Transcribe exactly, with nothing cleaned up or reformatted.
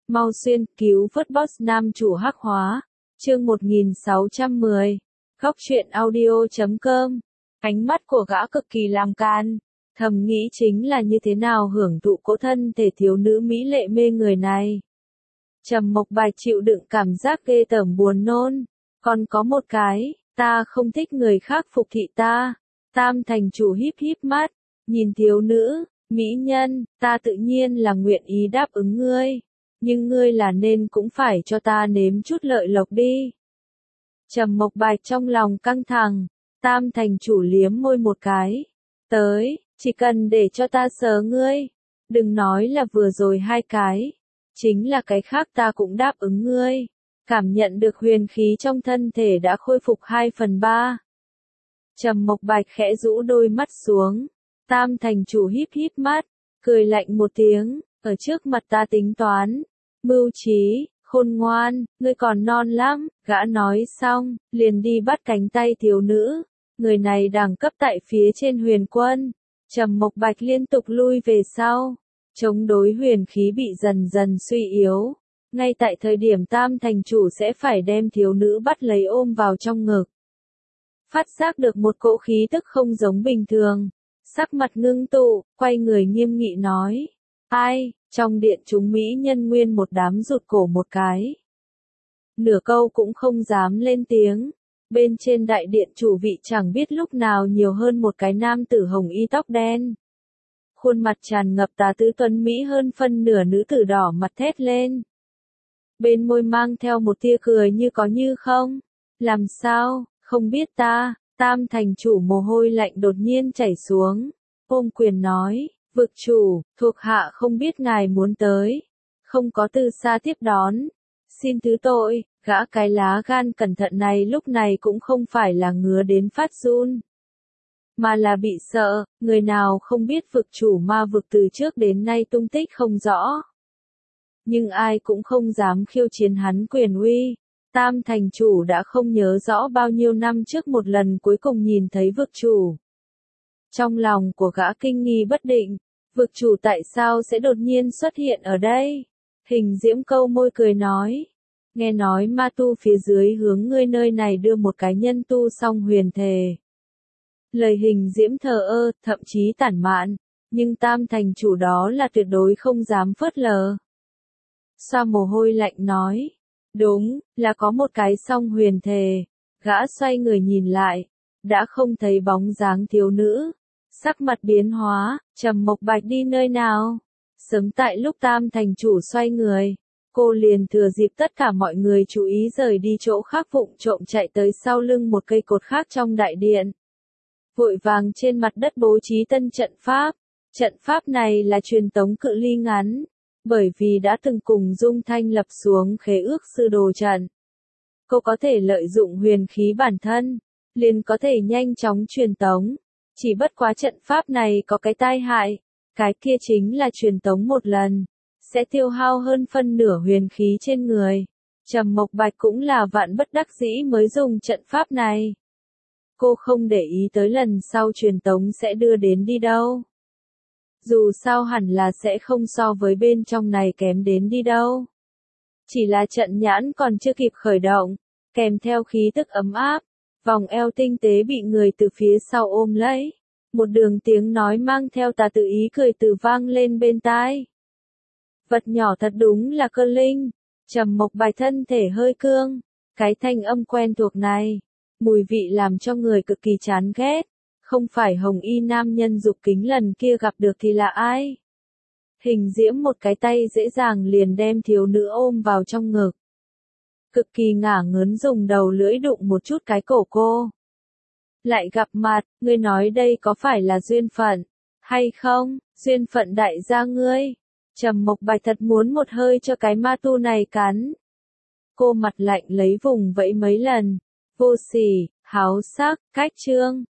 Mau xuyên, cứu vớt boss nam chủ hắc hóa. Chương một nghìn sáu trăm mười. Góc truyện audio chấm com. Ánh mắt của gã cực kỳ làm can, thầm nghĩ chính là như thế nào hưởng thụ cỗ thân thể thiếu nữ mỹ lệ mê người này. Trầm Mộc Bạch chịu đựng cảm giác ghê tởm buồn nôn. Còn có một cái, ta không thích người khác phục thị ta. Tam thành chủ híp híp mắt, nhìn thiếu nữ, mỹ nhân, ta tự nhiên là nguyện ý đáp ứng ngươi. Nhưng ngươi là nên cũng phải cho ta nếm chút lợi lộc đi. Trầm Mộc Bạch trong lòng căng thẳng, Tam thành chủ liếm môi một cái. Tới, chỉ cần để cho ta sờ ngươi. Đừng nói là vừa rồi hai cái. Chính là cái khác ta cũng đáp ứng ngươi. Cảm nhận được huyền khí trong thân thể đã khôi phục hai phần ba. Trầm Mộc Bạch khẽ rũ đôi mắt xuống. Tam thành chủ híp híp mắt, cười lạnh một tiếng, ở trước mặt ta tính toán. Mưu trí, khôn ngoan, ngươi còn non lắm, gã nói xong, liền đi bắt cánh tay thiếu nữ. Người này đẳng cấp tại phía trên huyền quân. Trầm Mộc Bạch liên tục lui về sau. Chống đối huyền khí bị dần dần suy yếu. Ngay tại thời điểm Tam thành chủ sẽ phải đem thiếu nữ bắt lấy ôm vào trong ngực. Phát giác được một cỗ khí tức không giống bình thường. Sắc mặt ngưng tụ, quay người nghiêm nghị nói. Ai, trong điện chúng mỹ nhân nguyên một đám rụt cổ một cái. Nửa câu cũng không dám lên tiếng. Bên trên đại điện chủ vị chẳng biết lúc nào nhiều hơn một cái nam tử hồng y tóc đen. Khuôn mặt tràn ngập tà tứ tuấn mỹ hơn phân nửa nữ tử đỏ mặt thét lên. Bên môi mang theo một tia cười như có như không. Làm sao, không biết ta, Tam thành chủ mồ hôi lạnh đột nhiên chảy xuống. Ôm quyền nói, vực chủ, thuộc hạ không biết ngài muốn tới. Không có từ xa tiếp đón. Xin thứ tội, gã cái lá gan cẩn thận này lúc này cũng không phải là ngứa đến phát run. Mà là bị sợ, người nào không biết vực chủ ma vực từ trước đến nay tung tích không rõ. Nhưng ai cũng không dám khiêu chiến hắn quyền uy. Tam thành chủ đã không nhớ rõ bao nhiêu năm trước một lần cuối cùng nhìn thấy vực chủ. Trong lòng của gã kinh nghi bất định, vực chủ tại sao sẽ đột nhiên xuất hiện ở đây? Hình diễm câu môi cười nói. Nghe nói ma tu phía dưới hướng ngươi nơi này đưa một cái nhân tu song huyền thề. Lời hình diễm thờ ơ, thậm chí tản mạn, nhưng Tam thành chủ đó là tuyệt đối không dám phớt lờ. Xoa mồ hôi lạnh nói. Đúng, là có một cái song huyền thề. Gã xoay người nhìn lại, đã không thấy bóng dáng thiếu nữ. Sắc mặt biến hóa, Trầm Mộc Bạch đi nơi nào? Sớm tại lúc Tam thành chủ xoay người, cô liền thừa dịp tất cả mọi người chú ý rời đi chỗ khác vụng trộm chạy tới sau lưng một cây cột khác trong đại điện. Vội vàng trên mặt đất bố trí tân trận pháp. Trận pháp này là truyền tống cự ly ngắn, bởi vì đã từng cùng Dung Thanh lập xuống khế ước sư đồ trận. Cô có thể lợi dụng huyền khí bản thân, liền có thể nhanh chóng truyền tống. Chỉ bất quá trận pháp này có cái tai hại, cái kia chính là truyền tống một lần, sẽ tiêu hao hơn phân nửa huyền khí trên người. Trầm Mộc Bạch cũng là vạn bất đắc dĩ mới dùng trận pháp này. Cô không để ý tới lần sau truyền tống sẽ đưa đến đi đâu. Dù sao hẳn là sẽ không so với bên trong này kém đến đi đâu. Chỉ là trận nhãn còn chưa kịp khởi động, kèm theo khí tức ấm áp, vòng eo tinh tế bị người từ phía sau ôm lấy. Một đường tiếng nói mang theo tà tự ý cười từ vang lên bên tai. Vật nhỏ thật đúng là cơ linh. Trầm Mộc Bạch thân thể hơi cương. Cái thanh âm quen thuộc này, mùi vị làm cho người cực kỳ chán ghét. Không phải hồng y nam nhân dục kính lần kia gặp được thì là ai? Hình diễm một cái tay dễ dàng liền đem thiếu nữ ôm vào trong ngực. Cực kỳ ngả ngớn dùng đầu lưỡi đụng một chút cái cổ cô. Lại gặp mặt, ngươi nói đây có phải là duyên phận, hay không, duyên phận đại gia ngươi. Trầm Mộc Bạch thật muốn một hơi cho cái ma tu này cắn. Cô mặt lạnh lấy vùng vẫy mấy lần, vô sỉ, háo sắc, cách trương,